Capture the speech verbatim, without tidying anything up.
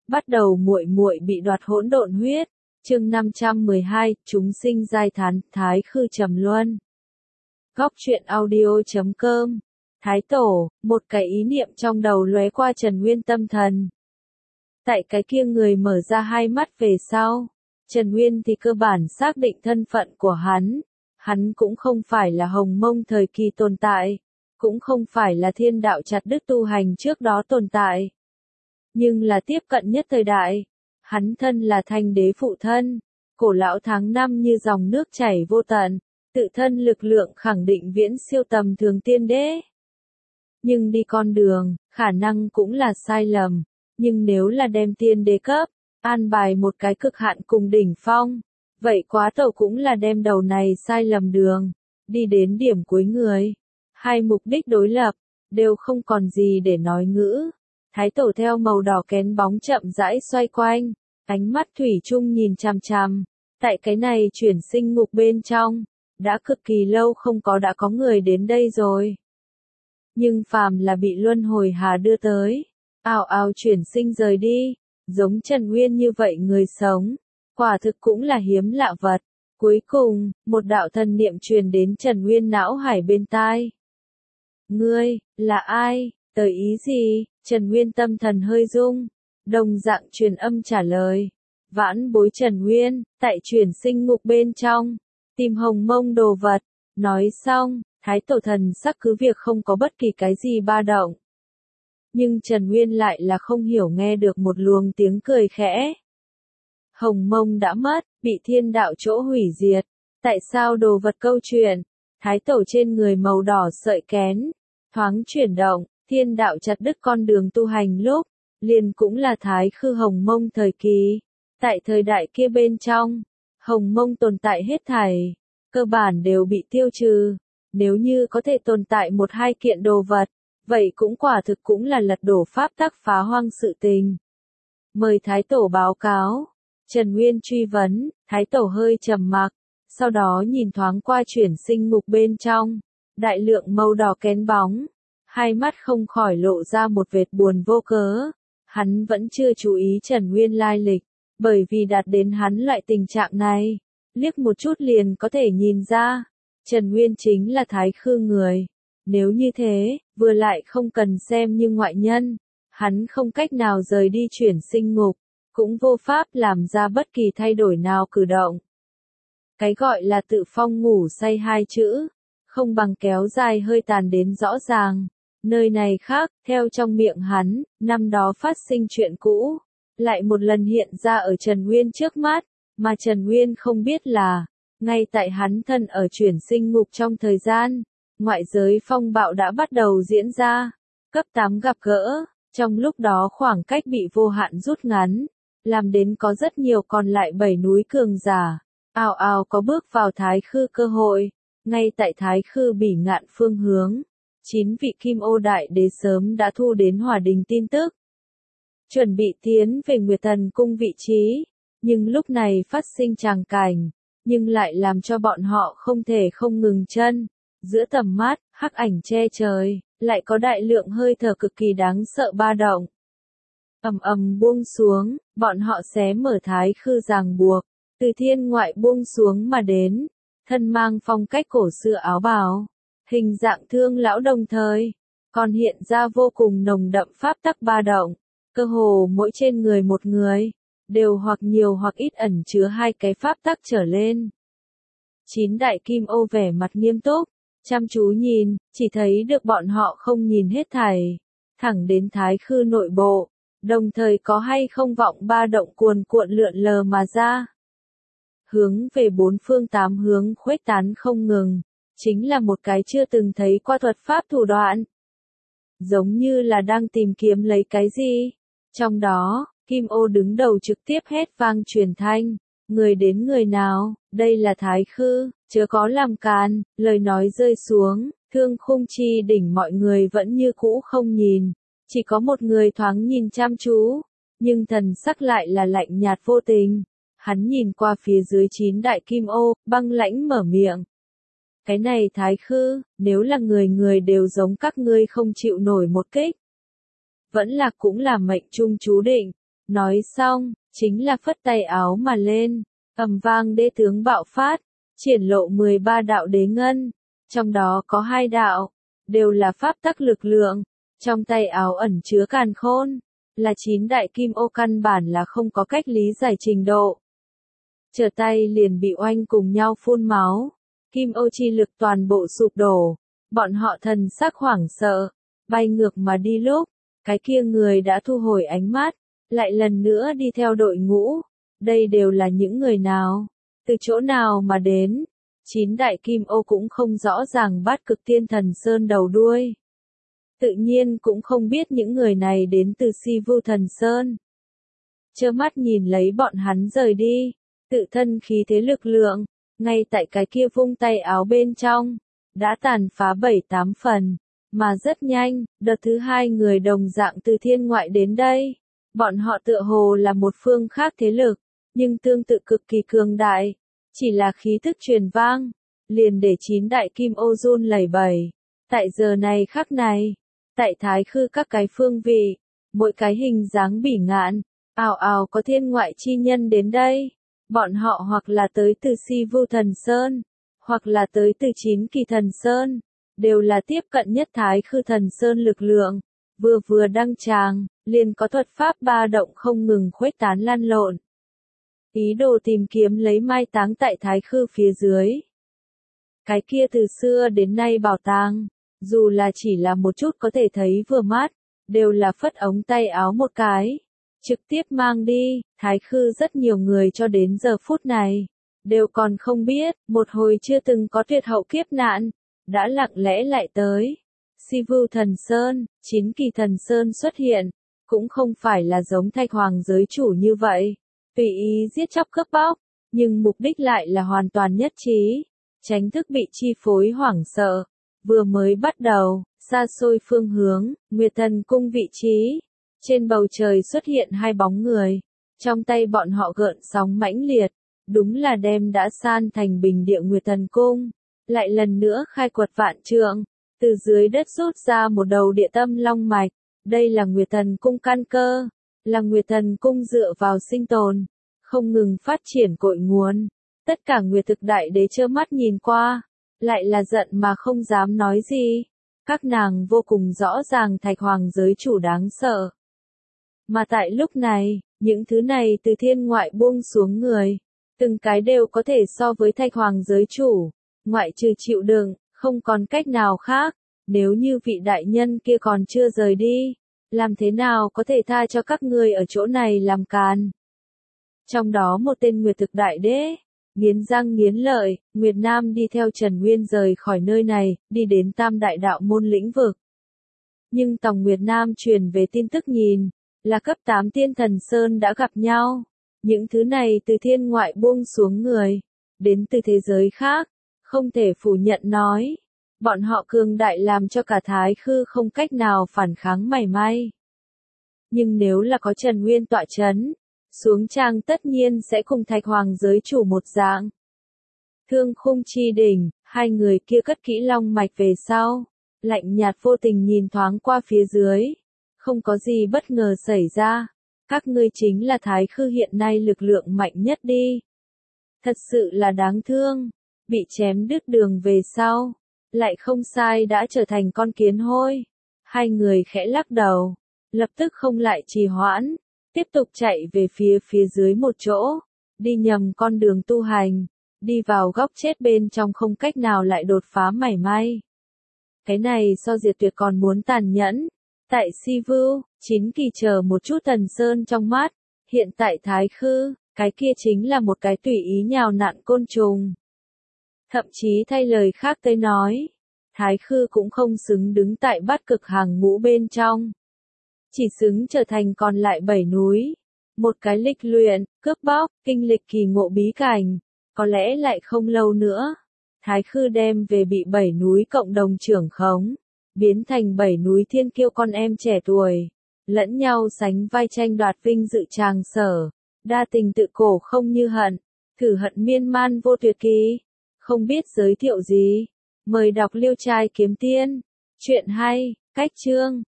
Bắt đầu muội muội bị đoạt hỗn độn huyết. Chương năm trăm mười hai, chúng sinh giai thán, Thái Khư trầm luân. Góc truyện audio chấm com. Thái tổ, một cái ý niệm trong đầu lóe qua Trần Nguyên tâm thần. Tại cái kia người mở ra hai mắt về sau, Trần Nguyên thì cơ bản xác định thân phận của hắn. Hắn cũng không phải là Hồng Mông thời kỳ tồn tại, cũng không phải là thiên đạo chặt đứt tu hành trước đó tồn tại. Nhưng là tiếp cận nhất thời đại, hắn thân là Thanh đế phụ thân, cổ lão tháng năm như dòng nước chảy vô tận, tự thân lực lượng khẳng định viễn siêu tầm thường tiên đế. Nhưng đi con đường, khả năng cũng là sai lầm, nhưng nếu là đem tiên đế cấp, an bài một cái cực hạn cùng đỉnh phong, vậy quá tẩu cũng là đem đầu này sai lầm đường, đi đến điểm cuối người. Hai mục đích đối lập, đều không còn gì để nói ngữ. Thái tổ theo màu đỏ kén bóng chậm rãi xoay quanh, ánh mắt thủy chung nhìn chằm chằm. Tại cái này chuyển sinh ngục bên trong, đã cực kỳ lâu không có đã có người đến đây rồi. Nhưng phàm là bị luân hồi hà đưa tới, ào ào chuyển sinh rời đi, giống Trần Nguyên như vậy người sống, quả thực cũng là hiếm lạ vật. Cuối cùng, một đạo thần niệm truyền đến Trần Nguyên não hải bên tai. Ngươi, là ai, tới ý gì? Trần Nguyên tâm thần hơi rung, đồng dạng truyền âm trả lời. Vãn bối Trần Nguyên, tại chuyển sinh ngục bên trong, tìm Hồng Mông đồ vật. Nói xong, Thái tổ thần sắc cứ việc không có bất kỳ cái gì ba động. Nhưng Trần Nguyên lại là không hiểu nghe được một luồng tiếng cười khẽ. Hồng Mông đã mất, bị thiên đạo chỗ hủy diệt. Tại sao đồ vật câu chuyện? Thái tổ trên người màu đỏ sợi kén, thoáng chuyển động, thiên đạo chặt đứt con đường tu hành lúc, liền cũng là Thái Khư Hồng Mông thời kỳ. Tại thời đại kia bên trong, Hồng Mông tồn tại hết thảy, cơ bản đều bị tiêu trừ. Nếu như có thể tồn tại một hai kiện đồ vật, vậy cũng quả thực cũng là lật đổ pháp tắc phá hoang sự tình. Mời Thái tổ báo cáo. Trần Nguyên truy vấn, Thái tổ hơi trầm mặc, sau đó nhìn thoáng qua chuyển sinh ngục bên trong, đại lượng màu đỏ kén bóng, hai mắt không khỏi lộ ra một vệt buồn vô cớ. Hắn vẫn chưa chú ý Trần Nguyên lai lịch, bởi vì đạt đến hắn loại tình trạng này, liếc một chút liền có thể nhìn ra, Trần Nguyên chính là Thái Khư người. Nếu như thế, vừa lại không cần xem như ngoại nhân, hắn không cách nào rời đi chuyển sinh ngục, cũng vô pháp làm ra bất kỳ thay đổi nào cử động. Cái gọi là tự phong ngủ say hai chữ, không bằng kéo dài hơi tàn đến rõ ràng. Nơi này khác, theo trong miệng hắn, năm đó phát sinh chuyện cũ, lại một lần hiện ra ở Trần Nguyên trước mắt, mà Trần Nguyên không biết là, ngay tại hắn thân ở chuyển sinh ngục trong thời gian, ngoại giới phong bạo đã bắt đầu diễn ra. Cấp tám gặp gỡ, trong lúc đó khoảng cách bị vô hạn rút ngắn, làm đến có rất nhiều còn lại bảy núi cường giả, ào ào có bước vào Thái Khư cơ hội. Ngay tại Thái Khư Bỉ Ngạn phương hướng, chín vị Kim Ô Đại Đế sớm đã thu đến Hỏa Đình tin tức, chuẩn bị tiến về Nguyệt Thần cung vị trí, nhưng lúc này phát sinh tràng cảnh, nhưng lại làm cho bọn họ không thể không ngừng chân. Giữa tầm mắt, hắc ảnh che trời, lại có đại lượng hơi thở cực kỳ đáng sợ ba động. Ầm ầm buông xuống, bọn họ xé mở Thái Khư ràng buộc, từ thiên ngoại buông xuống mà đến, thân mang phong cách cổ xưa áo bào, hình dạng thương lão đồng thời, còn hiện ra vô cùng nồng đậm pháp tắc ba động, cơ hồ mỗi trên người một người, đều hoặc nhiều hoặc ít ẩn chứa hai cái pháp tắc trở lên. Chín đại kim ô vẻ mặt nghiêm túc, chăm chú nhìn, chỉ thấy được bọn họ không nhìn hết thảy, thẳng đến Thái Khư nội bộ, đồng thời có hay không vọng ba động cuồn cuộn lượn lờ mà ra. Hướng về bốn phương tám hướng khuếch tán không ngừng, chính là một cái chưa từng thấy qua thuật pháp thủ đoạn. Giống như là đang tìm kiếm lấy cái gì. Trong đó, Kim Ô đứng đầu trực tiếp hét vang truyền thanh, người đến người nào, đây là Thái Khư, chớ có làm càn. Lời nói rơi xuống, Thương Khung Chi đỉnh mọi người vẫn như cũ không nhìn, chỉ có một người thoáng nhìn chăm chú, nhưng thần sắc lại là lạnh nhạt vô tình. Hắn nhìn qua phía dưới chín đại kim ô, băng lãnh mở miệng. Cái này Thái Khư, nếu là người người đều giống các ngươi không chịu nổi một kích, vẫn là cũng là mệnh trung chú định. Nói xong, chính là phất tay áo mà lên, ầm vang đế tướng bạo phát, triển lộ mười ba đạo đế ngân, trong đó có hai đạo, đều là pháp tắc lực lượng, trong tay áo ẩn chứa càn khôn, là chín đại kim ô căn bản là không có cách lý giải trình độ. Trở tay liền bị oanh cùng nhau phun máu, kim ô chi lực toàn bộ sụp đổ, bọn họ thần sắc hoảng sợ, bay ngược mà đi lúc, cái kia người đã thu hồi ánh mắt, lại lần nữa đi theo đội ngũ, đây đều là những người nào, từ chỗ nào mà đến, chín đại kim ô cũng không rõ ràng bát cực tiên thần sơn đầu đuôi. Tự nhiên cũng không biết những người này đến từ Si Vu Thần Sơn. Chơ mắt nhìn lấy bọn hắn rời đi, tự thân khí thế lực lượng, ngay tại cái kia vung tay áo bên trong, đã tàn phá bảy tám phần, mà rất nhanh, đợt thứ hai người đồng dạng từ thiên ngoại đến đây. Bọn họ tựa hồ là một phương khác thế lực, nhưng tương tự cực kỳ cường đại, chỉ là khí thức truyền vang, liền để chín đại kim ô run lẩy bẩy. Tại giờ này khắc này, tại thái khư các cái phương vị, mỗi cái hình dáng bỉ ngạn, ào ào có thiên ngoại chi nhân đến đây. Bọn họ hoặc là tới từ Si Vu Thần Sơn, hoặc là tới từ chín kỳ thần Sơn, đều là tiếp cận nhất thái khư thần Sơn lực lượng, vừa vừa đăng tràng, liền có thuật pháp ba động không ngừng khuếch tán lan lộn. Ý đồ tìm kiếm lấy mai táng tại thái khư phía dưới. Cái kia từ xưa đến nay bảo tàng, dù là chỉ là một chút có thể thấy vừa mắt, đều là phất ống tay áo một cái, trực tiếp mang đi. Thái khư rất nhiều người cho đến giờ phút này, đều còn không biết, một hồi chưa từng có tuyệt hậu kiếp nạn, đã lặng lẽ lại tới. Si Vu Thần Sơn, chín kỳ thần Sơn xuất hiện, cũng không phải là giống Thạch Hoàng giới chủ như vậy, tùy ý giết chóc cướp bóc, nhưng mục đích lại là hoàn toàn nhất trí, tránh thức bị chi phối hoảng sợ. Vừa mới bắt đầu, xa xôi phương hướng, Nguyệt Thần Cung vị trí, trên bầu trời xuất hiện hai bóng người, trong tay bọn họ gợn sóng mãnh liệt, đúng là đem đã san thành bình địa Nguyệt Thần Cung, lại lần nữa khai quật vạn trượng, từ dưới đất rút ra một đầu địa tâm long mạch, đây là Nguyệt Thần Cung căn cơ, là Nguyệt Thần Cung dựa vào sinh tồn, không ngừng phát triển cội nguồn. Tất cả Nguyệt thực đại đế trơ mắt nhìn qua, lại là giận mà không dám nói gì. Các nàng vô cùng rõ ràng Thạch Hoàng giới chủ đáng sợ. Mà tại lúc này, những thứ này từ thiên ngoại buông xuống người, từng cái đều có thể so với Thạch Hoàng giới chủ, ngoại trừ chịu đựng, không còn cách nào khác. Nếu như vị đại nhân kia còn chưa rời đi, làm thế nào có thể tha cho các ngươi ở chỗ này làm càn. Trong đó một tên Nguyệt thực đại đế, nghiến răng nghiến lợi, Nguyệt Nam đi theo Trần Nguyên rời khỏi nơi này, đi đến Tam Đại Đạo Môn lĩnh vực. Nhưng Tòng Nguyệt Nam truyền về tin tức nhìn, là cấp tám tiên thần Sơn đã gặp nhau. Những thứ này từ thiên ngoại buông xuống người, đến từ thế giới khác, không thể phủ nhận nói. Bọn họ cường đại làm cho cả thái khư không cách nào phản kháng mảy may. Nhưng nếu là có Trần Nguyên tọa chấn, xuống trang tất nhiên sẽ cùng Thạch Hoàng giới chủ một dạng. Thương Khung Chi đỉnh, hai người kia cất kỹ long mạch về sau, lạnh nhạt vô tình nhìn thoáng qua phía dưới, không có gì bất ngờ xảy ra, các ngươi chính là thái khư hiện nay lực lượng mạnh nhất đi. Thật sự là đáng thương, bị chém đứt đường về sau, lại không sai đã trở thành con kiến hôi. Hai người khẽ lắc đầu, lập tức không lại trì hoãn, tiếp tục chạy về phía phía dưới một chỗ, đi nhầm con đường tu hành, đi vào góc chết bên trong không cách nào lại đột phá mảy may. Cái này so Diệt Tuyệt còn muốn tàn nhẫn. Tại Si Vu, chín kỳ chờ một chút thần sơn trong mắt, hiện tại thái khư, cái kia chính là một cái tùy ý nhào nặn côn trùng. Thậm chí thay lời khác tới nói, thái khư cũng không xứng đứng tại bát cực hàng ngũ bên trong. Chỉ xứng trở thành còn lại bảy núi. Một cái lịch luyện, cướp bóc, kinh lịch kỳ ngộ bí cảnh. Có lẽ lại không lâu nữa, thái khư đem về bị bảy núi cộng đồng trưởng khống, biến thành bảy núi thiên kiêu con em trẻ tuổi, lẫn nhau sánh vai tranh đoạt vinh dự tràng sở, đa tình tự cổ không như hận, thử hận miên man vô tuyệt kỳ. Không biết giới thiệu gì, mời đọc Liêu Trai Kiếm Tiên. Chuyện hay, cách chương.